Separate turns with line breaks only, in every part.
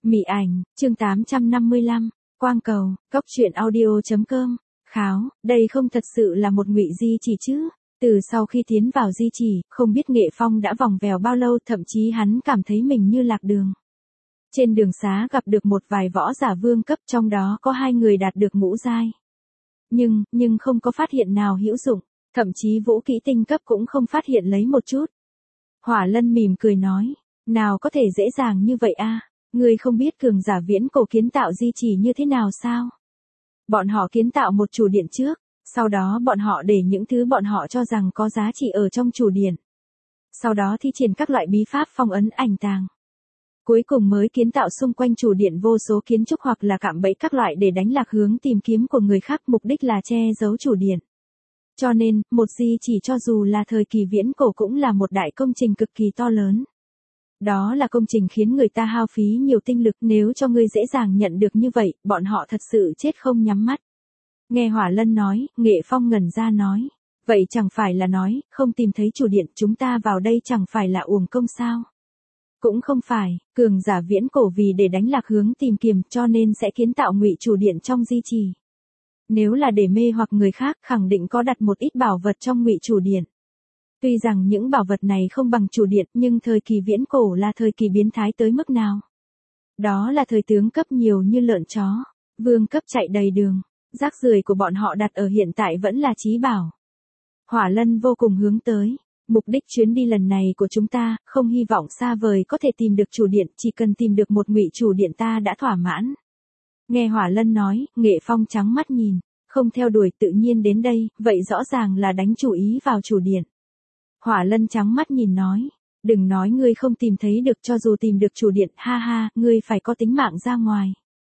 Mị ảnh, chương 855, Quang cầu, Cóc truyện audio.com, kháo, đây không thật sự là một ngụy di chỉ chứ. Từ sau khi tiến vào di chỉ, không biết Nghệ Phong đã vòng vèo bao lâu, thậm chí hắn cảm thấy mình như lạc đường. Trên đường xá gặp được một vài võ giả vương cấp, trong đó có 2 người đạt được ngũ giai. Nhưng không có phát hiện nào hữu dụng, thậm chí vũ kỹ tinh cấp cũng không phát hiện lấy một chút. Hỏa Lân mỉm cười nói, nào có thể dễ dàng như vậy a? Ngươi không biết cường giả viễn cổ kiến tạo di chỉ như thế nào sao? Bọn họ kiến tạo một chủ điện trước, sau đó bọn họ để những thứ bọn họ cho rằng có giá trị ở trong chủ điện. Sau đó thi triển các loại bí pháp phong ấn ảnh tàng. Cuối cùng mới kiến tạo xung quanh chủ điện vô số kiến trúc hoặc là cạm bẫy các loại để đánh lạc hướng tìm kiếm của người khác, mục đích là che giấu chủ điện. Cho nên, một di chỉ cho dù là thời kỳ viễn cổ cũng là một đại công trình cực kỳ to lớn. Đó là công trình khiến người ta hao phí nhiều tinh lực, nếu cho ngươi dễ dàng nhận được như vậy, bọn họ thật sự chết không nhắm mắt. Nghe Hỏa Lân nói, Nghệ Phong ngẩn ra nói, vậy chẳng phải là nói, không tìm thấy chủ điện, chúng ta vào đây chẳng phải là uổng công sao? Cũng không phải, cường giả viễn cổ vì để đánh lạc hướng tìm kiếm cho nên sẽ kiến tạo ngụy chủ điện trong di trì. Nếu là để mê hoặc người khác, khẳng định có đặt một ít bảo vật trong ngụy chủ điện. Tuy rằng những bảo vật này không bằng chủ điện, nhưng thời kỳ viễn cổ là thời kỳ biến thái tới mức nào? Đó là thời tướng cấp nhiều như lợn chó, vương cấp chạy đầy đường, rác rưởi của bọn họ đặt ở hiện tại vẫn là chí bảo. Hỏa Lân vô cùng hướng tới, mục đích chuyến đi lần này của chúng ta, không hy vọng xa vời có thể tìm được chủ điện, chỉ cần tìm được một ngụy chủ điện ta đã thỏa mãn. Nghe Hỏa Lân nói, Nghệ Phong trắng mắt nhìn, không theo đuổi tự nhiên đến đây, vậy rõ ràng là đánh chủ ý vào chủ điện. Hỏa Lân trắng mắt nhìn nói, đừng nói ngươi không tìm thấy được, cho dù tìm được chủ điện, ha ha, ngươi phải có tính mạng ra ngoài.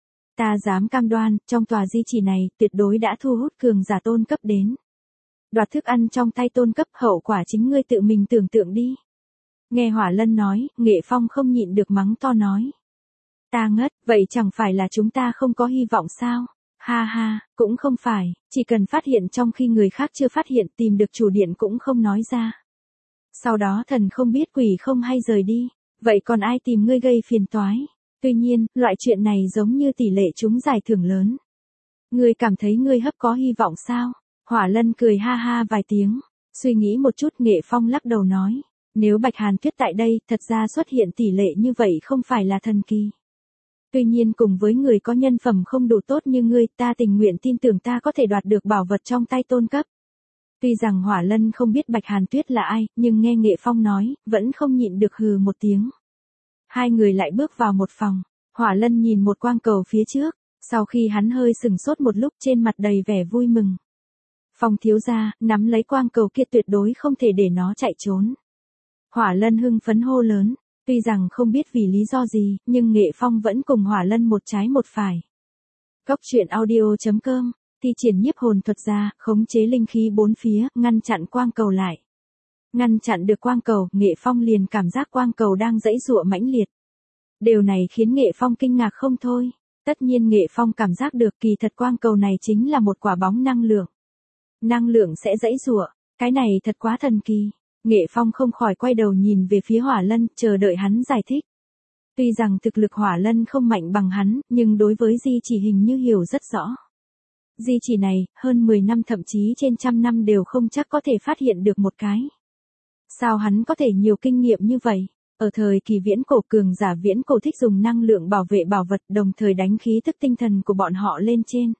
Ta dám cam đoan, trong tòa di chỉ này, tuyệt đối đã thu hút cường giả tôn cấp đến. Đoạt thức ăn trong tay tôn cấp, hậu quả chính ngươi tự mình tưởng tượng đi. Nghe Hỏa Lân nói, Nghệ Phong không nhịn được mắng to nói. Ta ngất, vậy chẳng phải là chúng ta không có hy vọng sao? Ha ha, cũng không phải, chỉ cần phát hiện trong khi người khác chưa phát hiện, tìm được chủ điện cũng không nói ra. Sau đó thần không biết quỷ không hay rời đi, vậy còn ai tìm ngươi gây phiền toái? Tuy nhiên, loại chuyện này giống như tỷ lệ trúng giải thưởng lớn. Ngươi cảm thấy ngươi hấp có hy vọng sao? Hỏa Lân cười ha ha vài tiếng, suy nghĩ một chút, Nghệ Phong lắc đầu nói, nếu Bạch Hàn Tuyết tại đây, thật ra xuất hiện tỷ lệ như vậy không phải là thần kỳ. Tuy nhiên cùng với người có nhân phẩm không đủ tốt như ngươi, ta tình nguyện tin tưởng ta có thể đoạt được bảo vật trong tay tôn cấp. Tuy rằng Hỏa Lân không biết Bạch Hàn Tuyết là ai, nhưng nghe Nghệ Phong nói, vẫn không nhịn được hừ một tiếng. Hai người lại bước vào một phòng, Hỏa Lân nhìn một quang cầu phía trước, sau khi hắn hơi sừng sốt một lúc, trên mặt đầy vẻ vui mừng. Phong thiếu gia, nắm lấy quang cầu kia, tuyệt đối không thể để nó chạy trốn. Hỏa Lân hưng phấn hô lớn, tuy rằng không biết vì lý do gì, nhưng Nghệ Phong vẫn cùng Hỏa Lân một trái một phải. Cóc truyện audio.com, thi triển nhiếp hồn thuật ra, khống chế linh khí bốn phía, ngăn chặn quang cầu lại. Ngăn chặn được quang cầu, Nghệ Phong liền cảm giác quang cầu đang giãy giụa mãnh liệt. Điều này khiến Nghệ Phong kinh ngạc không thôi. Tất nhiên Nghệ Phong cảm giác được kỳ thật quang cầu này chính là một quả bóng năng lượng. Năng lượng sẽ giãy giụa, cái này thật quá thần kỳ. Nghệ Phong không khỏi quay đầu nhìn về phía Hỏa Lân, chờ đợi hắn giải thích. Tuy rằng thực lực Hỏa Lân không mạnh bằng hắn, nhưng đối với di chỉ hình như hiểu rất rõ. Di chỉ này, hơn 10 năm thậm chí trên trăm năm đều không chắc có thể phát hiện được một cái. Sao hắn có thể nhiều kinh nghiệm như vậy? Ở thời kỳ viễn cổ, cường giả viễn cổ thích dùng năng lượng bảo vệ bảo vật, đồng thời đánh khí thức tinh thần của bọn họ lên trên.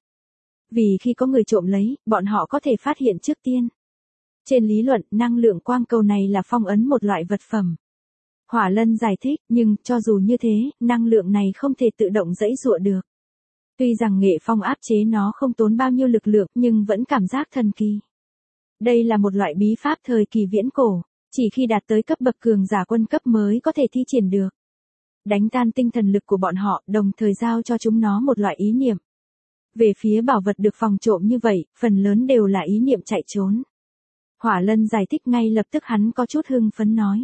Vì khi có người trộm lấy, bọn họ có thể phát hiện trước tiên. Trên lý luận, năng lượng quang cầu này là phong ấn một loại vật phẩm. Hỏa Lân giải thích, nhưng, cho dù như thế, năng lượng này không thể tự động giãy giụa được. Tuy rằng Nghệ Phong áp chế nó không tốn bao nhiêu lực lượng, nhưng vẫn cảm giác thần kỳ. Đây là một loại bí pháp thời kỳ viễn cổ, chỉ khi đạt tới cấp bậc cường giả quân cấp mới có thể thi triển được. Đánh tan tinh thần lực của bọn họ, đồng thời giao cho chúng nó một loại ý niệm. Về phía bảo vật được phòng trộm như vậy, phần lớn đều là ý niệm chạy trốn. Hỏa Lân giải thích ngay lập tức, hắn có chút hưng phấn nói.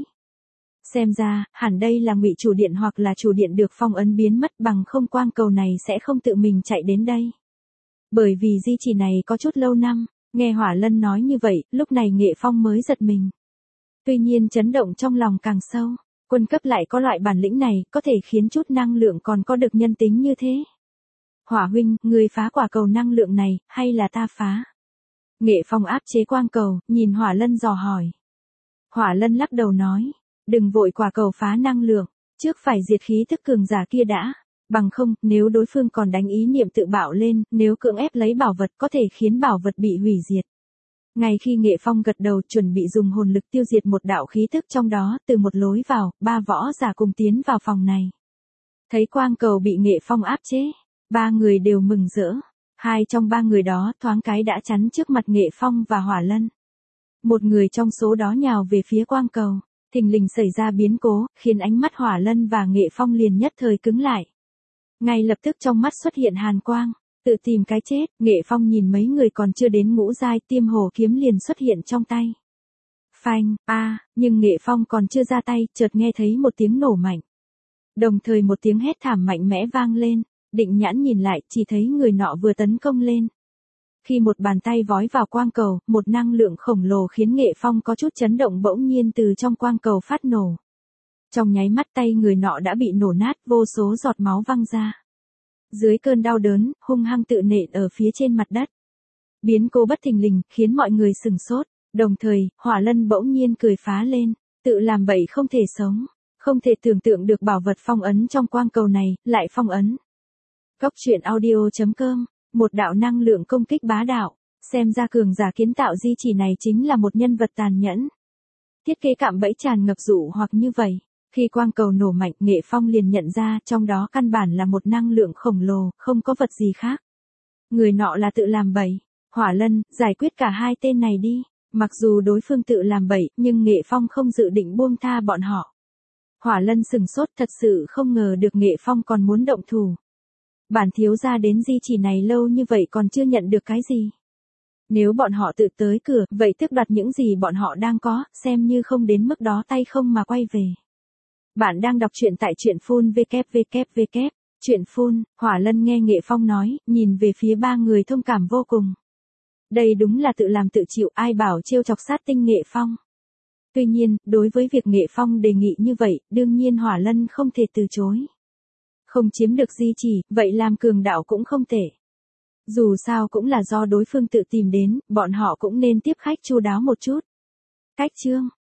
Xem ra, hẳn đây là ngụy chủ điện hoặc là chủ điện được phong ấn biến mất, bằng không quang cầu này sẽ không tự mình chạy đến đây. Bởi vì di chỉ này có chút lâu năm, nghe Hỏa Lân nói như vậy, lúc này Nghệ Phong mới giật mình. Tuy nhiên chấn động trong lòng càng sâu, Quân cấp lại có loại bản lĩnh này, có thể khiến chút năng lượng còn có được nhân tính như thế. Hỏa huynh, người phá quả cầu năng lượng này, hay là ta phá? Nghệ Phong áp chế quang cầu, nhìn Hỏa Lân dò hỏi. Hỏa Lân lắc đầu nói, đừng vội quả cầu phá năng lượng, trước phải diệt khí thức cường giả kia đã. Bằng không, nếu đối phương còn đánh ý niệm tự bạo lên, nếu cưỡng ép lấy bảo vật có thể khiến bảo vật bị hủy diệt. Ngay khi Nghệ Phong gật đầu chuẩn bị dùng hồn lực tiêu diệt một đạo khí thức trong đó, từ một lối vào, 3 võ giả cùng tiến vào phòng này. Thấy quang cầu bị Nghệ Phong áp chế, 3 người đều mừng rỡ. 2 trong 3 người đó thoáng cái đã chắn trước mặt Nghệ Phong và Hỏa Lân. Một người trong số đó nhào về phía quang cầu, thình lình xảy ra biến cố, khiến ánh mắt Hỏa Lân và Nghệ Phong liền nhất thời cứng lại. Ngay lập tức trong mắt xuất hiện hàn quang, tự tìm cái chết, Nghệ Phong nhìn mấy người còn chưa đến ngũ giai, Tiêm Hồ kiếm liền xuất hiện trong tay. Phanh, nhưng Nghệ Phong còn chưa ra tay, chợt nghe thấy một tiếng nổ mạnh. Đồng thời một tiếng hét thảm mạnh mẽ vang lên, định nhãn nhìn lại, chỉ thấy người nọ vừa tấn công lên. Khi một bàn tay vói vào quang cầu, một năng lượng khổng lồ khiến Nghệ Phong có chút chấn động bỗng nhiên từ trong quang cầu phát nổ. Trong nháy mắt tay người nọ đã bị nổ nát, vô số giọt máu văng ra. Dưới cơn đau đớn, hung hăng tự nện ở phía trên mặt đất. Biến cố bất thình lình, khiến mọi người sửng sốt. Đồng thời, Hỏa Lân bỗng nhiên cười phá lên, tự làm bậy không thể sống. Không thể tưởng tượng được bảo vật phong ấn trong quang cầu này, lại phong ấn. Cốc truyện audio.com, một đạo năng lượng công kích bá đạo. Xem ra cường giả kiến tạo di chỉ này chính là một nhân vật tàn nhẫn. Thiết kế cạm bẫy tràn ngập dụ hoặc như vậy. Khi quang cầu nổ mạnh, Nghệ Phong liền nhận ra trong đó căn bản là một năng lượng khổng lồ, không có vật gì khác. Người nọ là tự làm bậy. Hỏa Lân, giải quyết cả 2 tên này đi. Mặc dù đối phương tự làm bậy, nhưng Nghệ Phong không dự định buông tha bọn họ. Hỏa Lân sừng sốt, thật sự không ngờ được Nghệ Phong còn muốn động thủ. Bản thiếu gia đến di chỉ này lâu như vậy còn chưa nhận được cái gì. Nếu bọn họ tự tới cửa, vậy tước đoạt những gì bọn họ đang có, xem như không đến mức đó tay không mà quay về. Bạn đang đọc truyện tại truyện phun www. Truyện phun, Hỏa Lân nghe Nghệ Phong nói, nhìn về phía 3 người thông cảm vô cùng. Đây đúng là tự làm tự chịu, ai bảo trêu chọc sát tinh Nghệ Phong. Tuy nhiên, đối với việc Nghệ Phong đề nghị như vậy, đương nhiên Hỏa Lân không thể từ chối. Không chiếm được di chỉ, vậy làm cường đạo cũng không tệ. Dù sao cũng là do đối phương tự tìm đến, bọn họ cũng nên tiếp khách chu đáo một chút. Cách chương